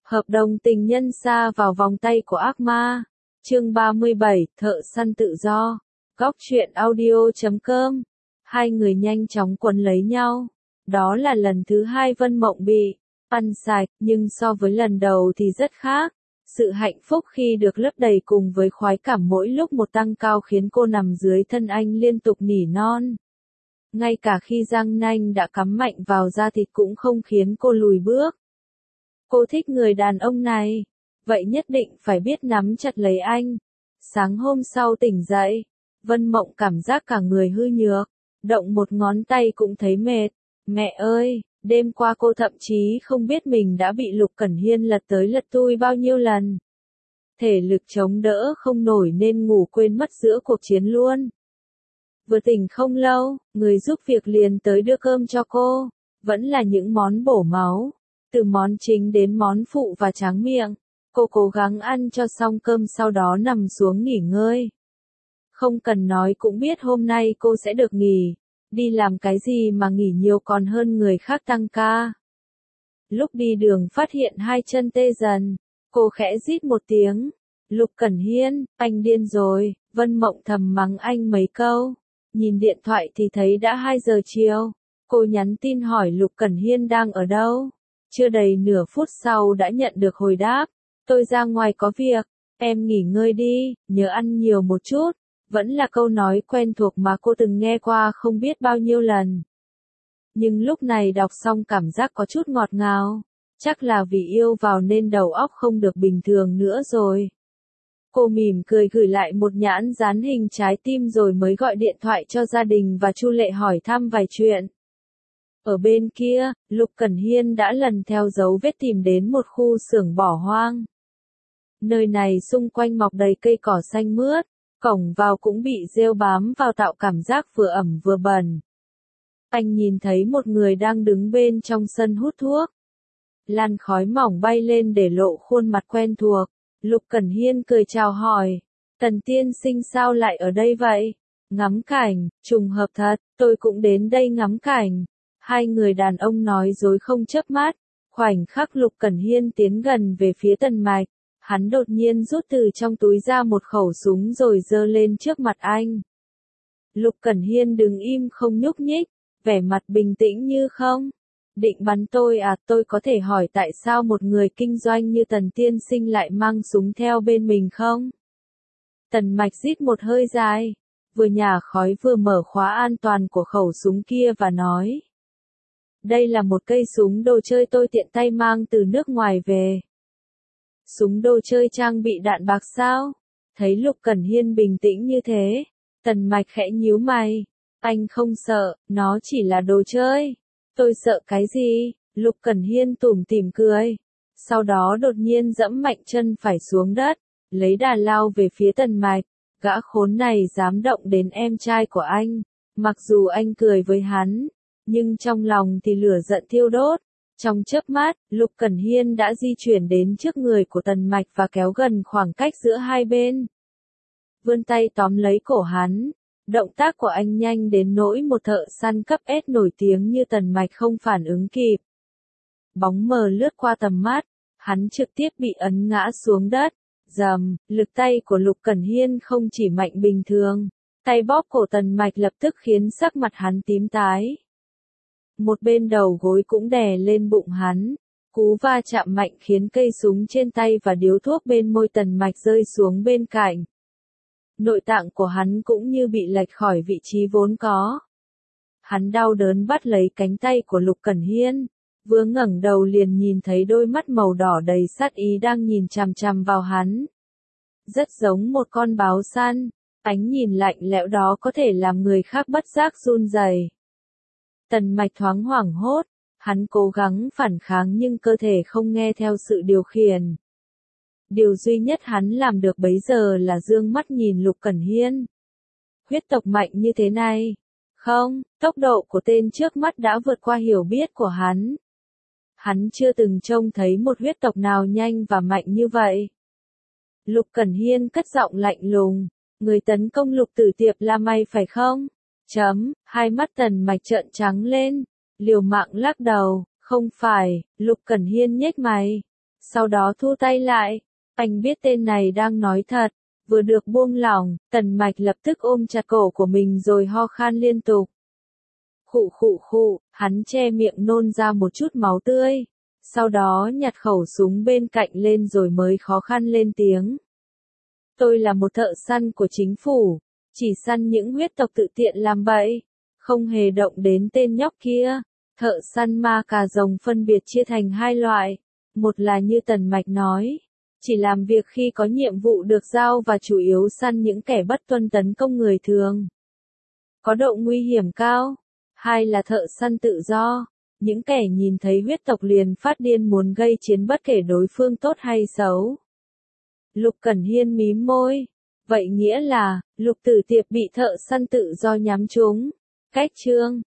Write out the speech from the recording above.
Hợp đồng tình nhân sa vào vòng tay của ác ma. Chương 37, Thợ săn tự do. Góc truyện audio.com. Hai người nhanh chóng quấn lấy nhau. Đó là lần thứ hai Vân Mộng bị ăn sạch, nhưng so với lần đầu thì rất khác. Sự hạnh phúc khi được lấp đầy cùng với khoái cảm mỗi lúc một tăng cao khiến cô nằm dưới thân anh liên tục nỉ non. Ngay cả khi răng nanh đã cắm mạnh vào da thịt cũng không khiến cô lùi bước. Cô thích người đàn ông này, vậy nhất định phải biết nắm chặt lấy anh. Sáng hôm sau tỉnh dậy, Vân Mộng cảm giác cả người hư nhược, động một ngón tay cũng thấy mệt. Mẹ ơi, đêm qua cô thậm chí không biết mình đã bị Lục Cẩn Hiên lật tới lật tui bao nhiêu lần. Thể lực chống đỡ không nổi nên ngủ quên mất giữa cuộc chiến luôn. Vừa tỉnh không lâu, người giúp việc liền tới đưa cơm cho cô, vẫn là những món bổ máu. Từ món chính đến món phụ và tráng miệng, cô cố gắng ăn cho xong cơm sau đó nằm xuống nghỉ ngơi. Không cần nói cũng biết hôm nay cô sẽ được nghỉ, đi làm cái gì mà nghỉ nhiều còn hơn người khác tăng ca. Lúc đi đường phát hiện hai chân tê dần, cô khẽ rít một tiếng, Lục Cẩn Hiên, anh điên rồi. Vân Mộng thầm mắng anh mấy câu, nhìn điện thoại thì thấy đã 2 giờ chiều, cô nhắn tin hỏi Lục Cẩn Hiên đang ở đâu. Chưa đầy nửa phút sau đã nhận được hồi đáp, tôi ra ngoài có việc, em nghỉ ngơi đi, nhớ ăn nhiều một chút, vẫn là câu nói quen thuộc mà cô từng nghe qua không biết bao nhiêu lần. Nhưng lúc này đọc xong cảm giác có chút ngọt ngào, chắc là vì yêu vào nên đầu óc không được bình thường nữa rồi. Cô mỉm cười gửi lại một nhãn dán hình trái tim rồi mới gọi điện thoại cho gia đình và Chu Lệ hỏi thăm vài chuyện. Ở bên kia, Lục Cẩn Hiên đã lần theo dấu vết tìm đến một khu xưởng bỏ hoang. Nơi này xung quanh mọc đầy cây cỏ xanh mướt, cổng vào cũng bị rêu bám vào tạo cảm giác vừa ẩm vừa bẩn. Anh nhìn thấy một người đang đứng bên trong sân hút thuốc. Làn khói mỏng bay lên để lộ khuôn mặt quen thuộc. Lục Cẩn Hiên cười chào hỏi, Tần tiên sinh sao lại ở đây vậy? Ngắm cảnh, trùng hợp thật, tôi cũng đến đây ngắm cảnh. Hai người đàn ông nói dối không chớp mắt, khoảnh khắc Lục Cẩn Hiên tiến gần về phía Tần Mạch, hắn đột nhiên rút từ trong túi ra một khẩu súng rồi giơ lên trước mặt anh. Lục Cẩn Hiên đứng im không nhúc nhích, vẻ mặt bình tĩnh như không. Định bắn tôi à? Tôi có thể hỏi tại sao một người kinh doanh như Tần tiên sinh lại mang súng theo bên mình không? Tần Mạch rít một hơi dài, vừa nhả khói vừa mở khóa an toàn của khẩu súng kia và nói. Đây là một cây súng đồ chơi tôi tiện tay mang từ nước ngoài về. Súng đồ chơi trang bị đạn bạc sao? Thấy Lục Cẩn Hiên bình tĩnh như thế, Tần Mạch khẽ nhíu mày. Anh không sợ, nó chỉ là đồ chơi. Tôi sợ cái gì? Lục Cẩn Hiên tủm tỉm cười. Sau đó đột nhiên giẫm mạnh chân phải xuống đất, lấy đà lao về phía Tần Mạch. Gã khốn này dám động đến em trai của anh. Mặc dù anh cười với hắn, nhưng trong lòng thì lửa giận thiêu đốt. Trong chớp mắt, Lục Cẩn Hiên đã di chuyển đến trước người của Tần Mạch và kéo gần khoảng cách giữa hai bên. Vươn tay tóm lấy cổ hắn. Động tác của anh nhanh đến nỗi một thợ săn cấp S nổi tiếng như Tần Mạch không phản ứng kịp. Bóng mờ lướt qua tầm mắt, hắn trực tiếp bị ấn ngã xuống đất. Rầm, lực tay của Lục Cẩn Hiên không chỉ mạnh bình thường, tay bóp cổ Tần Mạch lập tức khiến sắc mặt hắn tím tái. Một bên đầu gối cũng đè lên bụng hắn, cú va chạm mạnh khiến cây súng trên tay và điếu thuốc bên môi Tần Mạch rơi xuống bên cạnh. Nội tạng của hắn cũng như bị lệch khỏi vị trí vốn có. Hắn đau đớn bắt lấy cánh tay của Lục Cẩn Hiên, vừa ngẩng đầu liền nhìn thấy đôi mắt màu đỏ đầy sát ý đang nhìn chằm chằm vào hắn. Rất giống một con báo săn, ánh nhìn lạnh lẽo đó có thể làm người khác bất giác run rẩy. Tần Mạch thoáng hoảng hốt, hắn cố gắng phản kháng nhưng cơ thể không nghe theo sự điều khiển. Điều duy nhất hắn làm được bấy giờ là dương mắt nhìn Lục Cẩn Hiên. Huyết tộc mạnh như thế này. Không, tốc độ của tên trước mắt đã vượt qua hiểu biết của hắn. Hắn chưa từng trông thấy một huyết tộc nào nhanh và mạnh như vậy. Lục Cẩn Hiên cất giọng lạnh lùng. Người tấn công Lục Tử Tiệp là mày phải không? Hai mắt Tần Mạch trợn trắng lên. Liều mạng lắc đầu. Không phải. Lục Cẩn Hiên nhếch mày. sau đó thu tay lại. Anh biết tên này đang nói thật, vừa được buông lỏng, Tần Mạch lập tức ôm chặt cổ của mình rồi ho khan liên tục. Khụ khụ khụ, hắn che miệng nôn ra một chút máu tươi, sau đó nhặt khẩu súng bên cạnh lên rồi mới khó khăn lên tiếng. Tôi là một thợ săn của chính phủ, chỉ săn những huyết tộc tự tiện làm bậy, không hề động đến tên nhóc kia. Thợ săn ma cà rồng phân biệt chia thành hai loại, một là như Tần Mạch nói, chỉ làm việc khi có nhiệm vụ được giao và chủ yếu săn những kẻ bất tuân tấn công người thường, có độ nguy hiểm cao. Hai là thợ săn tự do, những kẻ nhìn thấy huyết tộc liền phát điên muốn gây chiến bất kể đối phương tốt hay xấu. Lục Cẩn Hiên mím môi. Vậy nghĩa là, Lục Tử Tiệp bị thợ săn tự do nhắm trúng. Cách chương